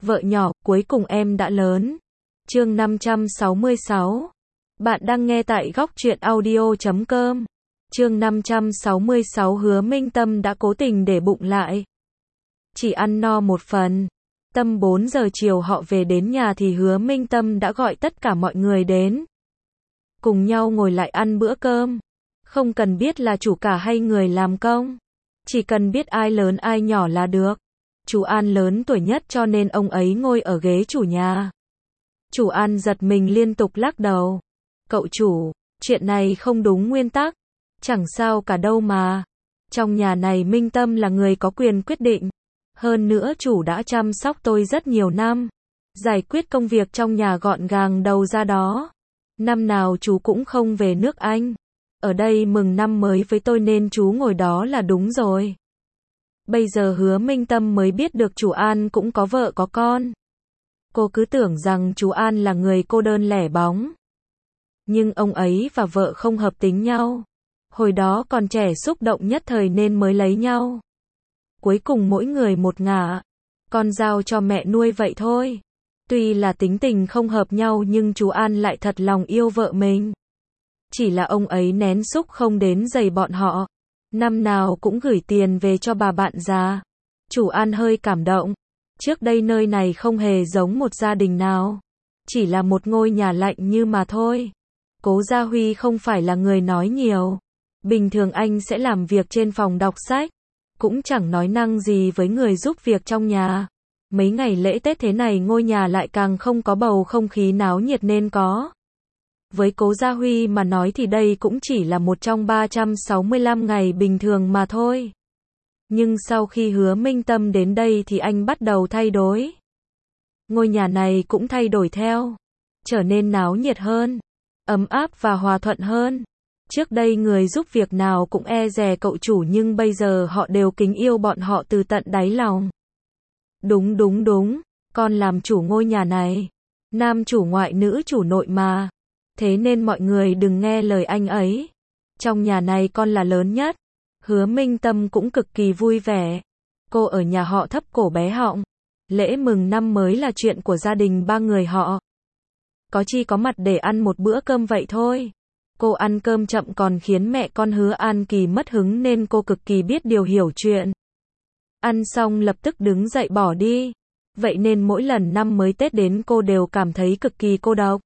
Vợ nhỏ, cuối cùng em đã lớn. Chương 566. Bạn đang nghe tại góc truyện audio.com. Chương 566 Hứa Minh Tâm đã cố tình để bụng lại. Chỉ ăn no một phần. Tầm 4 giờ chiều họ về đến nhà thì Hứa Minh Tâm đã gọi tất cả mọi người đến. Cùng nhau ngồi lại ăn bữa cơm. Không cần biết là chủ cả hay người làm công. Chỉ cần biết ai lớn ai nhỏ là được. Chú An lớn tuổi nhất cho nên ông ấy ngồi ở ghế chủ nhà. Chủ An giật mình liên tục lắc đầu. Cậu chủ, chuyện này không đúng nguyên tắc. Chẳng sao cả đâu mà. Trong nhà này Minh Tâm là người có quyền quyết định. Hơn nữa chủ đã chăm sóc tôi rất nhiều năm. Giải quyết công việc trong nhà gọn gàng đầu ra đó. Năm nào chú cũng không về nước Anh. Ở đây mừng năm mới với tôi nên chú ngồi đó là đúng rồi. Bây giờ Hứa Minh Tâm mới biết được chủ An cũng có vợ có con. Cô cứ tưởng rằng chú An là người cô đơn lẻ bóng. Nhưng ông ấy và vợ không hợp tính nhau. Hồi đó còn trẻ xúc động nhất thời nên mới lấy nhau. Cuối cùng mỗi người một ngả. Con giao cho mẹ nuôi vậy thôi. Tuy là tính tình không hợp nhau nhưng chú An lại thật lòng yêu vợ mình. Chỉ là ông ấy nén xúc không đến giày bọn họ. Năm nào cũng gửi tiền về cho bà bạn già. Chủ An hơi cảm động. Trước đây nơi này không hề giống một gia đình nào. Chỉ là một ngôi nhà lạnh như mà thôi. Cố Gia Huy không phải là người nói nhiều. Bình thường anh sẽ làm việc trên phòng đọc sách. Cũng chẳng nói năng gì với người giúp việc trong nhà. Mấy ngày lễ Tết thế này ngôi nhà lại càng không có bầu không khí náo nhiệt nên có. Với Cố Gia Huy mà nói thì đây cũng chỉ là một trong 365 ngày bình thường mà thôi. Nhưng sau khi Hứa Minh Tâm đến đây thì anh bắt đầu thay đổi. Ngôi nhà này cũng thay đổi theo. Trở nên náo nhiệt hơn, ấm áp và hòa thuận hơn. Trước đây người giúp việc nào cũng e dè cậu chủ nhưng bây giờ họ đều kính yêu bọn họ từ tận đáy lòng. Đúng, con làm chủ ngôi nhà này. Nam chủ ngoại nữ chủ nội mà. Thế nên mọi người đừng nghe lời anh ấy. Trong nhà này con là lớn nhất. Hứa Minh Tâm cũng cực kỳ vui vẻ. Cô ở nhà họ thấp cổ bé họng. Lễ mừng năm mới là chuyện của gia đình ba người họ. Có chi có mặt để ăn một bữa cơm vậy thôi. Cô ăn cơm chậm còn khiến mẹ con Hứa An Kỳ mất hứng nên cô cực kỳ biết điều hiểu chuyện. Ăn xong lập tức đứng dậy bỏ đi. Vậy nên mỗi lần năm mới Tết đến cô đều cảm thấy cực kỳ cô độc.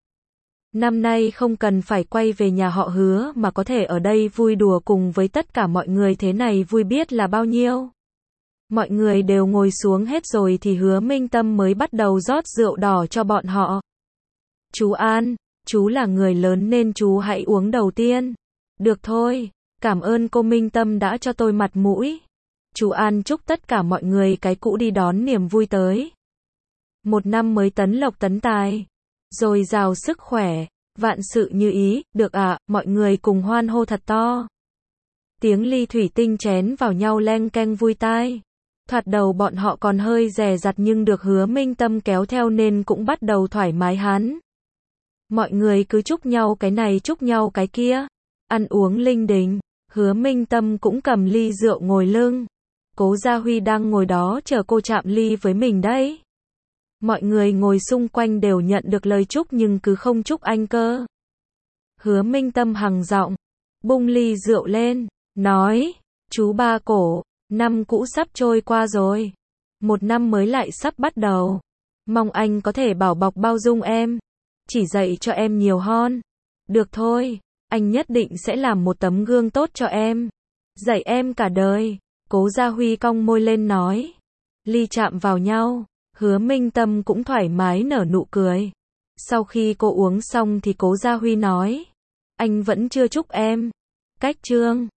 Năm nay không cần phải quay về nhà họ Hứa mà có thể ở đây vui đùa cùng với tất cả mọi người thế này vui biết là bao nhiêu. Mọi người đều ngồi xuống hết rồi thì Hứa Minh Tâm mới bắt đầu rót rượu đỏ cho bọn họ. Chú An, chú là người lớn nên chú hãy uống đầu tiên. Được thôi, cảm ơn cô Minh Tâm đã cho tôi mặt mũi. Chú An chúc tất cả mọi người cái cũ đi đón niềm vui tới. Một năm mới tấn lộc tấn tài. Dồi dào sức khỏe, vạn sự như ý, được ạ, mọi người cùng hoan hô thật to. Tiếng ly thủy tinh chén vào nhau leng keng vui tai. Thoạt đầu bọn họ còn hơi dè dặt nhưng được Hứa Minh Tâm kéo theo nên cũng bắt đầu thoải mái hẳn. Mọi người cứ chúc nhau cái này chúc nhau cái kia. Ăn uống linh đình, Hứa Minh Tâm cũng cầm ly rượu ngồi lưng. Cố Gia Huy đang ngồi đó chờ cô chạm ly với mình đấy. Mọi người ngồi xung quanh đều nhận được lời chúc nhưng cứ không chúc anh cơ. Hứa Minh Tâm hằng giọng, bung ly rượu lên, nói, chú Ba Cổ, năm cũ sắp trôi qua rồi. Một năm mới lại sắp bắt đầu. Mong anh có thể bảo bọc bao dung em. Chỉ dạy cho em nhiều hơn. Được thôi, anh nhất định sẽ làm một tấm gương tốt cho em. Dạy em cả đời. Cố Gia Huy cong môi lên nói. Ly chạm vào nhau. Hứa Minh Tâm cũng thoải mái nở nụ cười. Sau khi cô uống xong thì Cố Gia Huy nói. Anh vẫn chưa chúc em. Cách chương